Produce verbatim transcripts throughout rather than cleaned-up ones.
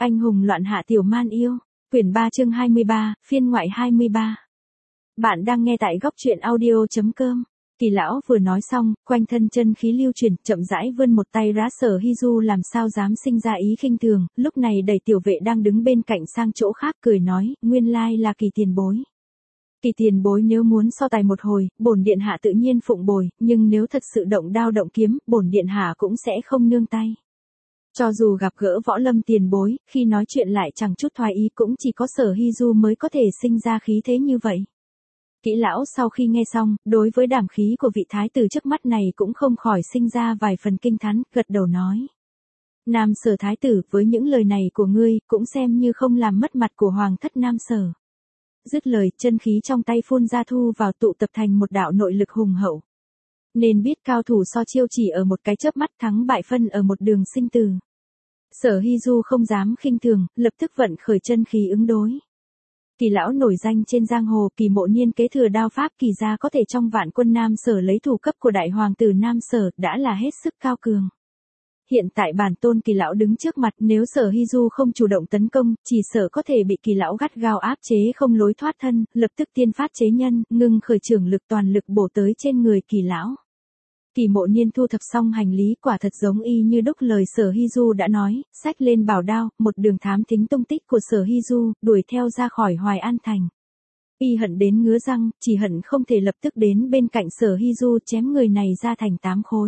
Anh hùng loạn hạ tiểu man yêu, quyển ba chương hai mươi ba, phiên ngoại hai mươi ba. Bạn đang nghe tại góc truyện audio.com. Kỳ lão vừa nói xong, quanh thân chân khí lưu chuyển, chậm rãi vươn một tay rá Sở Hy Du làm sao dám sinh ra ý khinh thường, lúc này đẩy tiểu vệ đang đứng bên cạnh sang chỗ khác cười nói, nguyên lai là Kỳ tiền bối. Kỳ tiền bối nếu muốn so tài một hồi, bổn điện hạ tự nhiên phụng bồi, nhưng nếu thật sự động đao động kiếm, bổn điện hạ cũng sẽ không nương tay. Cho dù gặp gỡ võ lâm tiền bối, khi nói chuyện lại chẳng chút thoái ý cũng chỉ có Sở Hy Du mới có thể sinh ra khí thế như vậy. Kỹ lão sau khi nghe xong, đối với đảm khí của vị thái tử trước mắt này cũng không khỏi sinh ra vài phần kinh thán, gật đầu nói. Nam Sở thái tử, với những lời này của ngươi, cũng xem như không làm mất mặt của hoàng thất Nam Sở. Dứt lời, chân khí trong tay phun ra thu vào tụ tập thành một đạo nội lực hùng hậu. Nên biết cao thủ so chiêu chỉ ở một cái chớp mắt, thắng bại phân ở một đường sinh tử. Sở Hy Du không dám khinh thường, lập tức vận khởi chân khí ứng đối. Kỳ lão nổi danh trên giang hồ, Kỳ Mộ Niên kế thừa đao pháp Kỳ gia có thể trong vạn quân Nam Sở lấy thủ cấp của đại hoàng tử Nam Sở, đã là hết sức cao cường. Hiện tại bản tôn Kỳ lão đứng trước mặt, nếu Sở Hy Du không chủ động tấn công, chỉ sợ có thể bị Kỳ lão gắt gao áp chế không lối thoát thân, lập tức tiên phát chế nhân, ngưng khởi trưởng lực toàn lực bổ tới trên người Kỳ lão. Kỳ Mộ Niên thu thập xong hành lý, quả thật giống y như đúc lời Sở Hy Du đã nói, xách lên bảo đao, một đường thám thính tung tích của Sở Hy Du, đuổi theo ra khỏi Hoài An thành. Y hận đến ngứa răng, chỉ hận không thể lập tức đến bên cạnh Sở Hy Du chém người này ra thành tám khối.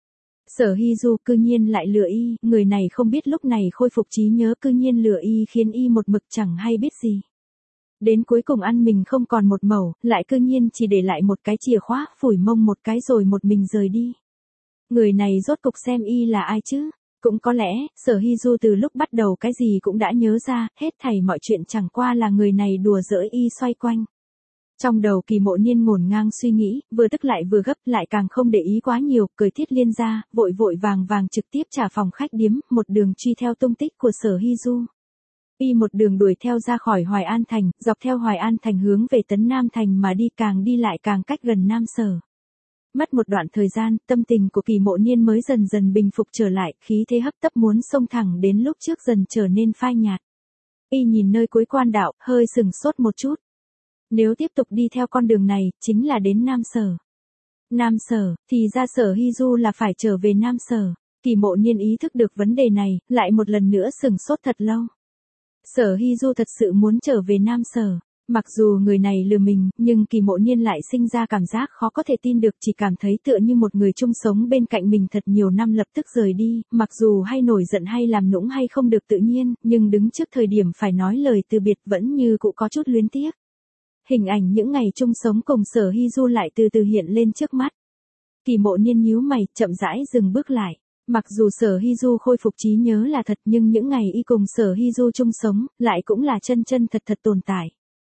Sở Hy Du cư nhiên lại lừa y, người này không biết lúc này khôi phục trí nhớ cư nhiên lừa y khiến y một mực chẳng hay biết gì. Đến cuối cùng ăn mình không còn một mẩu, lại cư nhiên chỉ để lại một cái chìa khóa, phủi mông một cái rồi một mình rời đi. Người này rốt cục xem y là ai chứ? Cũng có lẽ, Sở Hy Du từ lúc bắt đầu cái gì cũng đã nhớ ra, hết thảy mọi chuyện chẳng qua là người này đùa giỡn y xoay quanh. Trong đầu Kỳ Mộ Niên ngổn ngang suy nghĩ, vừa tức lại vừa gấp, lại càng không để ý quá nhiều, cởi thiết liên ra, vội vội vàng vàng trực tiếp trả phòng khách điếm, một đường truy theo tung tích của Sở Hy Du. Y một đường đuổi theo ra khỏi Hoài An thành, dọc theo Hoài An thành hướng về Tấn Nam thành mà đi, càng đi lại càng cách gần Nam Sở. Mất một đoạn thời gian, tâm tình của Kỳ Mộ Niên mới dần dần bình phục trở lại, khí thế hấp tấp muốn xông thẳng đến lúc trước dần trở nên phai nhạt. Y nhìn nơi cuối quan đạo, hơi sừng sốt một chút. Nếu tiếp tục đi theo con đường này, chính là đến Nam Sở. Nam Sở, thì ra Sở Hy Du là phải trở về Nam Sở. Kỳ Mộ Niên ý thức được vấn đề này, lại một lần nữa sừng sốt thật lâu. Sở Hy Du thật sự muốn trở về Nam Sở. Mặc dù người này lừa mình, nhưng Kỳ Mộ Niên lại sinh ra cảm giác khó có thể tin được, chỉ cảm thấy tựa như một người chung sống bên cạnh mình thật nhiều năm lập tức rời đi, mặc dù hay nổi giận hay làm nũng hay không được tự nhiên, nhưng đứng trước thời điểm phải nói lời từ biệt vẫn như cũng có chút luyến tiếc. Hình ảnh những ngày chung sống cùng Sở Hy Du lại từ từ hiện lên trước mắt. Kỳ Mộ Niên nhíu mày, chậm rãi dừng bước lại. Mặc dù Sở Hy Du khôi phục trí nhớ là thật, nhưng những ngày y cùng Sở Hy Du chung sống, lại cũng là chân chân thật thật tồn tại.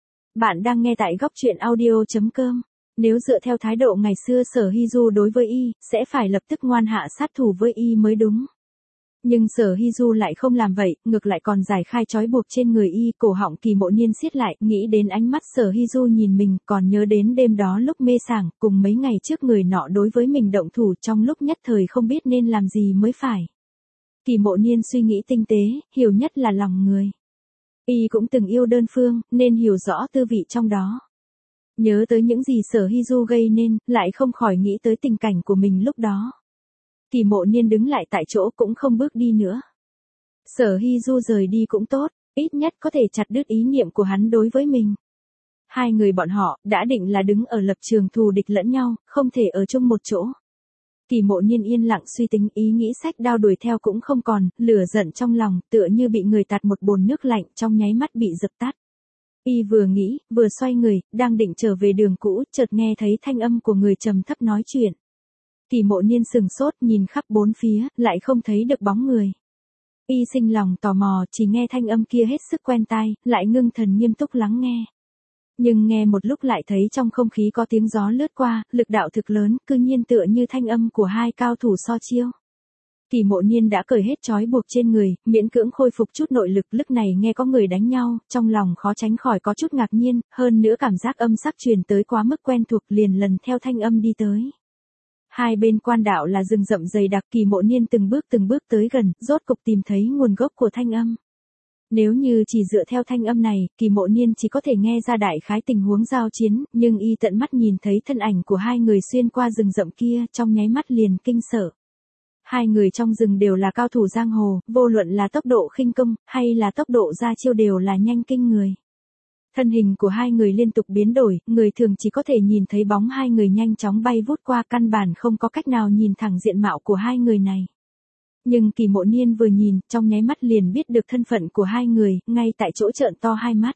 Bạn đang nghe tại góc truyện audio.com. Nếu dựa theo thái độ ngày xưa Sở Hy Du đối với y, sẽ phải lập tức ngoan hạ sát thủ với y mới đúng. Nhưng Sở Hy Du lại không làm vậy, ngược lại còn giải khai trói buộc trên người y, cổ họng Kỳ Mộ Niên siết lại, nghĩ đến ánh mắt Sở Hy Du nhìn mình, còn nhớ đến đêm đó lúc mê sảng, cùng mấy ngày trước người nọ đối với mình động thủ, trong lúc nhất thời không biết nên làm gì mới phải. Kỳ Mộ Niên suy nghĩ tinh tế, hiểu nhất là lòng người. Y cũng từng yêu đơn phương, nên hiểu rõ tư vị trong đó. Nhớ tới những gì Sở Hy Du gây nên, lại không khỏi nghĩ tới tình cảnh của mình lúc đó. Kỳ Mộ Niên đứng lại tại chỗ cũng không bước đi nữa. Sở Hy Du rời đi cũng tốt, ít nhất có thể chặt đứt ý niệm của hắn đối với mình. Hai người bọn họ, đã định là đứng ở lập trường thù địch lẫn nhau, không thể ở chung một chỗ. Kỳ Mộ Niên yên lặng suy tính, ý nghĩ xách đao đuổi theo cũng không còn, lửa giận trong lòng, tựa như bị người tạt một bồn nước lạnh, trong nháy mắt bị dập tắt. Y vừa nghĩ, vừa xoay người, đang định trở về đường cũ, chợt nghe thấy thanh âm của người trầm thấp nói chuyện. Kỳ Mộ Niên sừng sốt, nhìn khắp bốn phía, lại không thấy được bóng người. Y sinh lòng tò mò, chỉ nghe thanh âm kia hết sức quen tai, lại ngưng thần nghiêm túc lắng nghe. Nhưng nghe một lúc lại thấy trong không khí có tiếng gió lướt qua, lực đạo thực lớn, cư nhiên tựa như thanh âm của hai cao thủ so chiêu. Kỳ Mộ Niên đã cởi hết trói buộc trên người, miễn cưỡng khôi phục chút nội lực, lúc này nghe có người đánh nhau, trong lòng khó tránh khỏi có chút ngạc nhiên, hơn nữa cảm giác âm sắc truyền tới quá mức quen thuộc, liền lần theo thanh âm đi tới. Hai bên quan đạo là rừng rậm dày đặc, Kỳ Mộ Niên từng bước từng bước tới gần, rốt cục tìm thấy nguồn gốc của thanh âm. Nếu như chỉ dựa theo thanh âm này, Kỳ Mộ Niên chỉ có thể nghe ra đại khái tình huống giao chiến, nhưng y tận mắt nhìn thấy thân ảnh của hai người xuyên qua rừng rậm kia, trong nháy mắt liền kinh sợ. Hai người trong rừng đều là cao thủ giang hồ, vô luận là tốc độ khinh công, hay là tốc độ ra chiêu đều là nhanh kinh người. Thân hình của hai người liên tục biến đổi, người thường chỉ có thể nhìn thấy bóng hai người nhanh chóng bay vút qua, căn bản không có cách nào nhìn thẳng diện mạo của hai người này. Nhưng Kỳ Mộ Niên vừa nhìn, trong nháy mắt liền biết được thân phận của hai người, ngay tại chỗ trợn to hai mắt.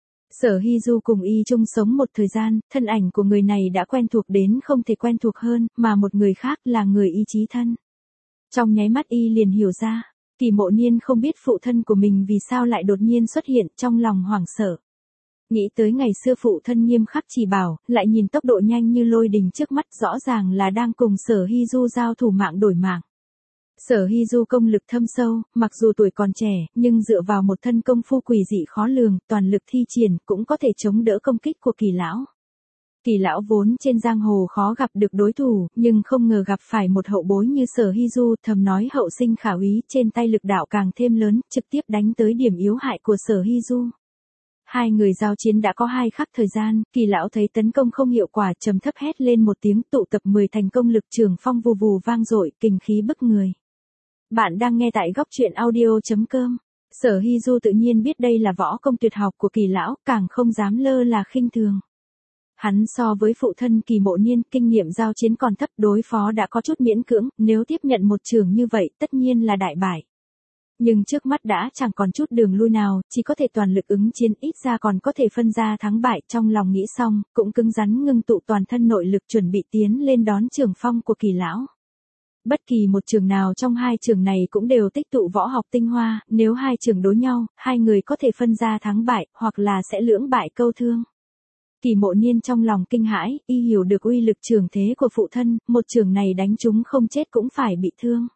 Sở Hy Du cùng y chung sống một thời gian, thân ảnh của người này đã quen thuộc đến không thể quen thuộc hơn, mà một người khác là người y chí thân. Trong nháy mắt y liền hiểu ra, Kỳ Mộ Niên không biết phụ thân của mình vì sao lại đột nhiên xuất hiện, trong lòng hoảng sợ. Nghĩ tới ngày xưa phụ thân nghiêm khắc chỉ bảo, lại nhìn tốc độ nhanh như lôi đình trước mắt, rõ ràng là đang cùng Sở Hy Du giao thủ mạng đổi mạng. Sở Hy Du công lực thâm sâu, mặc dù tuổi còn trẻ, nhưng dựa vào một thân công phu quỷ dị khó lường, toàn lực thi triển, cũng có thể chống đỡ công kích của Kỳ lão. Kỳ lão vốn trên giang hồ khó gặp được đối thủ, nhưng không ngờ gặp phải một hậu bối như Sở Hy Du, thầm nói hậu sinh khả úy, trên tay lực đạo càng thêm lớn, trực tiếp đánh tới điểm yếu hại của Sở Hy Du. Hai người giao chiến đã có hai khắc thời gian, Kỳ lão thấy tấn công không hiệu quả, trầm thấp hét lên một tiếng, tụ tập mười thành công lực, trường phong vù vù vang dội, kình khí bức người. Bạn đang nghe tại góc truyện audio chấm com. Sở Hy Du tự nhiên biết đây là võ công tuyệt học của Kỳ lão, càng không dám lơ là khinh thường. Hắn so với phụ thân Kỳ Mộ Niên, kinh nghiệm giao chiến còn thấp, đối phó đã có chút miễn cưỡng, nếu tiếp nhận một trường như vậy, tất nhiên là đại bại. Nhưng trước mắt đã chẳng còn chút đường lui nào, chỉ có thể toàn lực ứng chiến, ít ra còn có thể phân ra thắng bại, trong lòng nghĩ xong, cũng cứng rắn ngưng tụ toàn thân nội lực chuẩn bị tiến lên đón trường phong của Kỳ lão. Bất kỳ một trường nào trong hai trường này cũng đều tích tụ võ học tinh hoa, nếu hai trường đối nhau, hai người có thể phân ra thắng bại, hoặc là sẽ lưỡng bại câu thương. Kỳ Mộ Niên trong lòng kinh hãi, y hiểu được uy lực trường thế của phụ thân, một trường này đánh chúng không chết cũng phải bị thương.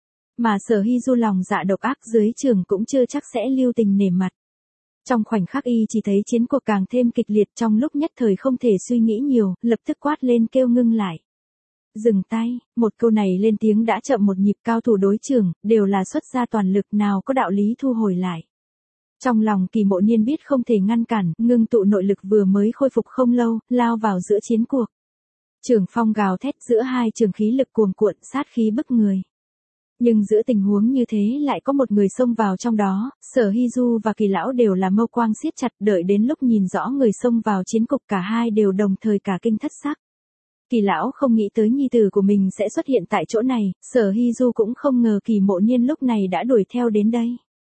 Mà Sở Hy Du lòng dạ độc ác, dưới trường cũng chưa chắc sẽ lưu tình nể mặt. Trong khoảnh khắc y chỉ thấy chiến cuộc càng thêm kịch liệt, trong lúc nhất thời không thể suy nghĩ nhiều, lập tức quát lên kêu ngưng lại. Dừng tay, một câu này lên tiếng đã chậm một nhịp, cao thủ đối trường, đều là xuất ra toàn lực, nào có đạo lý thu hồi lại. Trong lòng Kỳ Mộ Niên biết không thể ngăn cản, ngưng tụ nội lực vừa mới khôi phục không lâu, lao vào giữa chiến cuộc. Trường phong gào thét, giữa hai trường khí lực cuồn cuộn, sát khí bức người. Nhưng giữa tình huống như thế lại có một người xông vào trong đó, Sở Hy Du và Kỳ lão đều là mâu quang siết chặt, đợi đến lúc nhìn rõ người xông vào chiến cục, cả hai đều đồng thời cả kinh thất sắc. Kỳ lão không nghĩ tới nhi tử của mình sẽ xuất hiện tại chỗ này, Sở Hy Du cũng không ngờ Kỳ Mộ Niên lúc này đã đuổi theo đến đây.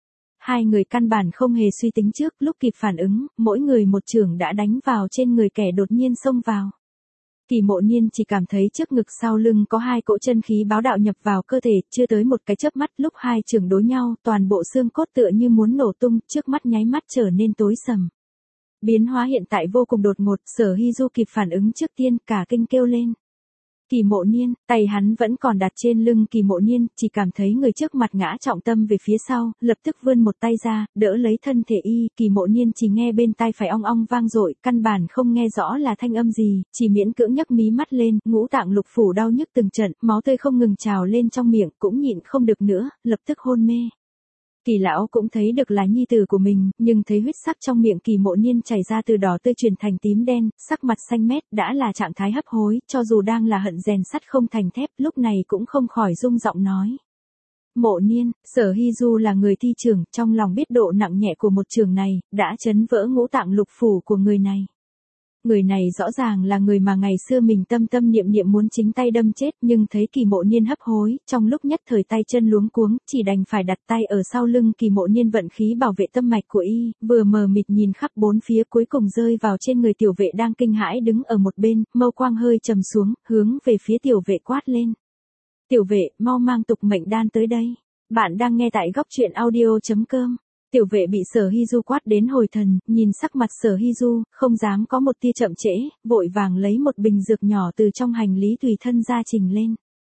Hai người căn bản không hề suy tính trước, lúc kịp phản ứng, mỗi người một chưởng đã đánh vào trên người kẻ đột nhiên xông vào. Kỳ Mộ Niên chỉ cảm thấy trước ngực sau lưng có hai cỗ chân khí bá đạo nhập vào cơ thể, chưa tới một cái chớp mắt, lúc hai chưởng đối nhau, toàn bộ xương cốt tựa như muốn nổ tung, trước mắt nháy mắt trở nên tối sầm. Biến hóa hiện tại vô cùng đột ngột, Sở Hy Du kịp phản ứng trước tiên, cả kinh kêu lên. Kỳ Mộ Niên, tay hắn vẫn còn đặt trên lưng Kỳ Mộ Niên, chỉ cảm thấy người trước mặt ngã trọng tâm về phía sau, lập tức vươn một tay ra, đỡ lấy thân thể y, Kỳ Mộ Niên chỉ nghe bên tai phải ong ong vang dội, căn bản không nghe rõ là thanh âm gì, chỉ miễn cưỡng nhấc mí mắt lên, ngũ tạng lục phủ đau nhức từng trận, máu tươi không ngừng trào lên trong miệng, cũng nhịn không được nữa, lập tức hôn mê. Kỳ lão cũng thấy được là nhi tử của mình, nhưng thấy huyết sắc trong miệng Kỳ Mộ Niên chảy ra từ đỏ tươi chuyển thành tím đen, sắc mặt xanh mét, đã là trạng thái hấp hối, cho dù đang là hận rèn sắt không thành thép, lúc này cũng không khỏi rung giọng nói. Mộ Niên, Sở Hy Du là người thi trường, trong lòng biết độ nặng nhẹ của một trường này, đã chấn vỡ ngũ tạng lục phủ của người này. Người này rõ ràng là người mà ngày xưa mình tâm tâm niệm niệm muốn chính tay đâm chết, nhưng thấy Kỳ Mộ Niên hấp hối, trong lúc nhất thời tay chân luống cuống, chỉ đành phải đặt tay ở sau lưng Kỳ Mộ Niên vận khí bảo vệ tâm mạch của y, vừa mờ mịt nhìn khắp bốn phía, cuối cùng rơi vào trên người tiểu vệ đang kinh hãi đứng ở một bên, mâu quang hơi trầm xuống, hướng về phía tiểu vệ quát lên. Tiểu vệ, mau mang tục mệnh đan tới đây. Bạn đang nghe tại góc truyện audio chấm com. Tiểu vệ bị Sở Hy Du quát đến hồi thần, nhìn sắc mặt Sở Hy Du, không dám có một tia chậm trễ, vội vàng lấy một bình dược nhỏ từ trong hành lý tùy thân ra trình lên.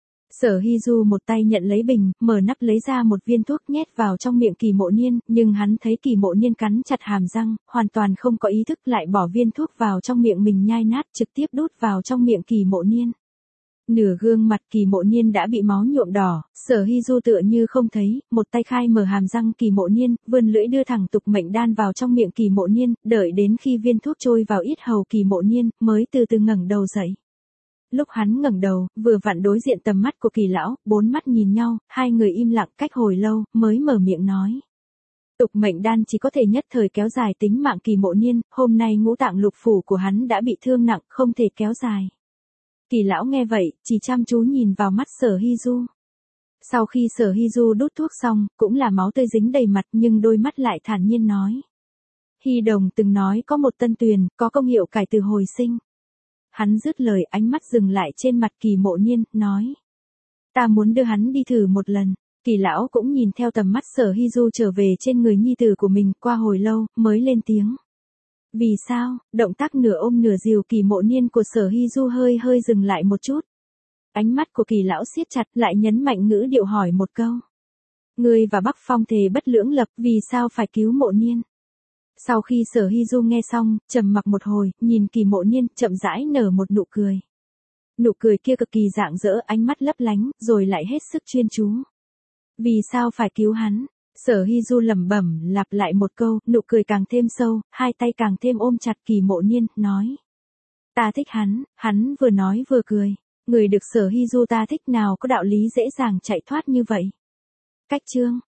Sở Hy Du một tay nhận lấy bình, mở nắp lấy ra một viên thuốc nhét vào trong miệng Kỳ Mộ Niên, nhưng hắn thấy Kỳ Mộ Niên cắn chặt hàm răng, hoàn toàn không có ý thức, lại bỏ viên thuốc vào trong miệng mình nhai nát, trực tiếp đút vào trong miệng Kỳ Mộ Niên. Nửa gương mặt Kỳ Mộ Niên đã bị máu nhuộm đỏ, Sở Hy Du tựa như không thấy, một tay khai mở hàm răng Kỳ Mộ Niên, vươn lưỡi đưa thẳng tục mệnh đan vào trong miệng Kỳ Mộ Niên, đợi đến khi viên thuốc trôi vào yết hầu Kỳ Mộ Niên, mới từ từ ngẩng đầu dậy. Lúc hắn ngẩng đầu, vừa vặn đối diện tầm mắt của Kỳ lão, bốn mắt nhìn nhau, hai người im lặng cách hồi lâu, mới mở miệng nói. Tục mệnh đan chỉ có thể nhất thời kéo dài tính mạng Kỳ Mộ Niên, hôm nay ngũ tạng lục phủ của hắn đã bị thương nặng, không thể kéo dài. Kỳ lão nghe vậy, chỉ chăm chú nhìn vào mắt Sở Hy Du. Sau khi Sở Hy Du đút thuốc xong, cũng là máu tươi dính đầy mặt nhưng đôi mắt lại thản nhiên nói. Hy Đồng từng nói có một tân tuyền, có công hiệu cải từ hồi sinh. Hắn dứt lời, ánh mắt dừng lại trên mặt Kỳ Mộ Niên, nói. Ta muốn đưa hắn đi thử một lần. Kỳ lão cũng nhìn theo tầm mắt Sở Hy Du trở về trên người nhi tử của mình, qua hồi lâu, mới lên tiếng. Vì sao? Động tác nửa ôm nửa dìu Kỳ Mộ Niên của Sở Hy Du hơi hơi dừng lại một chút. Ánh mắt của Kỳ lão siết chặt, lại nhấn mạnh ngữ điệu hỏi một câu. Ngươi và Bắc Phong thề bất lưỡng lập, vì sao phải cứu Mộ Niên? Sau khi Sở Hy Du nghe xong, trầm mặc một hồi, nhìn Kỳ Mộ Niên, chậm rãi nở một nụ cười. Nụ cười kia cực kỳ rạng rỡ, ánh mắt lấp lánh, rồi lại hết sức chuyên chú. Vì sao phải cứu hắn? Sở Hy Du lẩm bẩm lặp lại một câu, nụ cười càng thêm sâu, hai tay càng thêm ôm chặt Kỳ Mộ Niên, nói. Ta thích hắn, hắn vừa nói vừa cười. Người được Sở Hy Du ta thích nào có đạo lý dễ dàng chạy thoát như vậy. Cách chương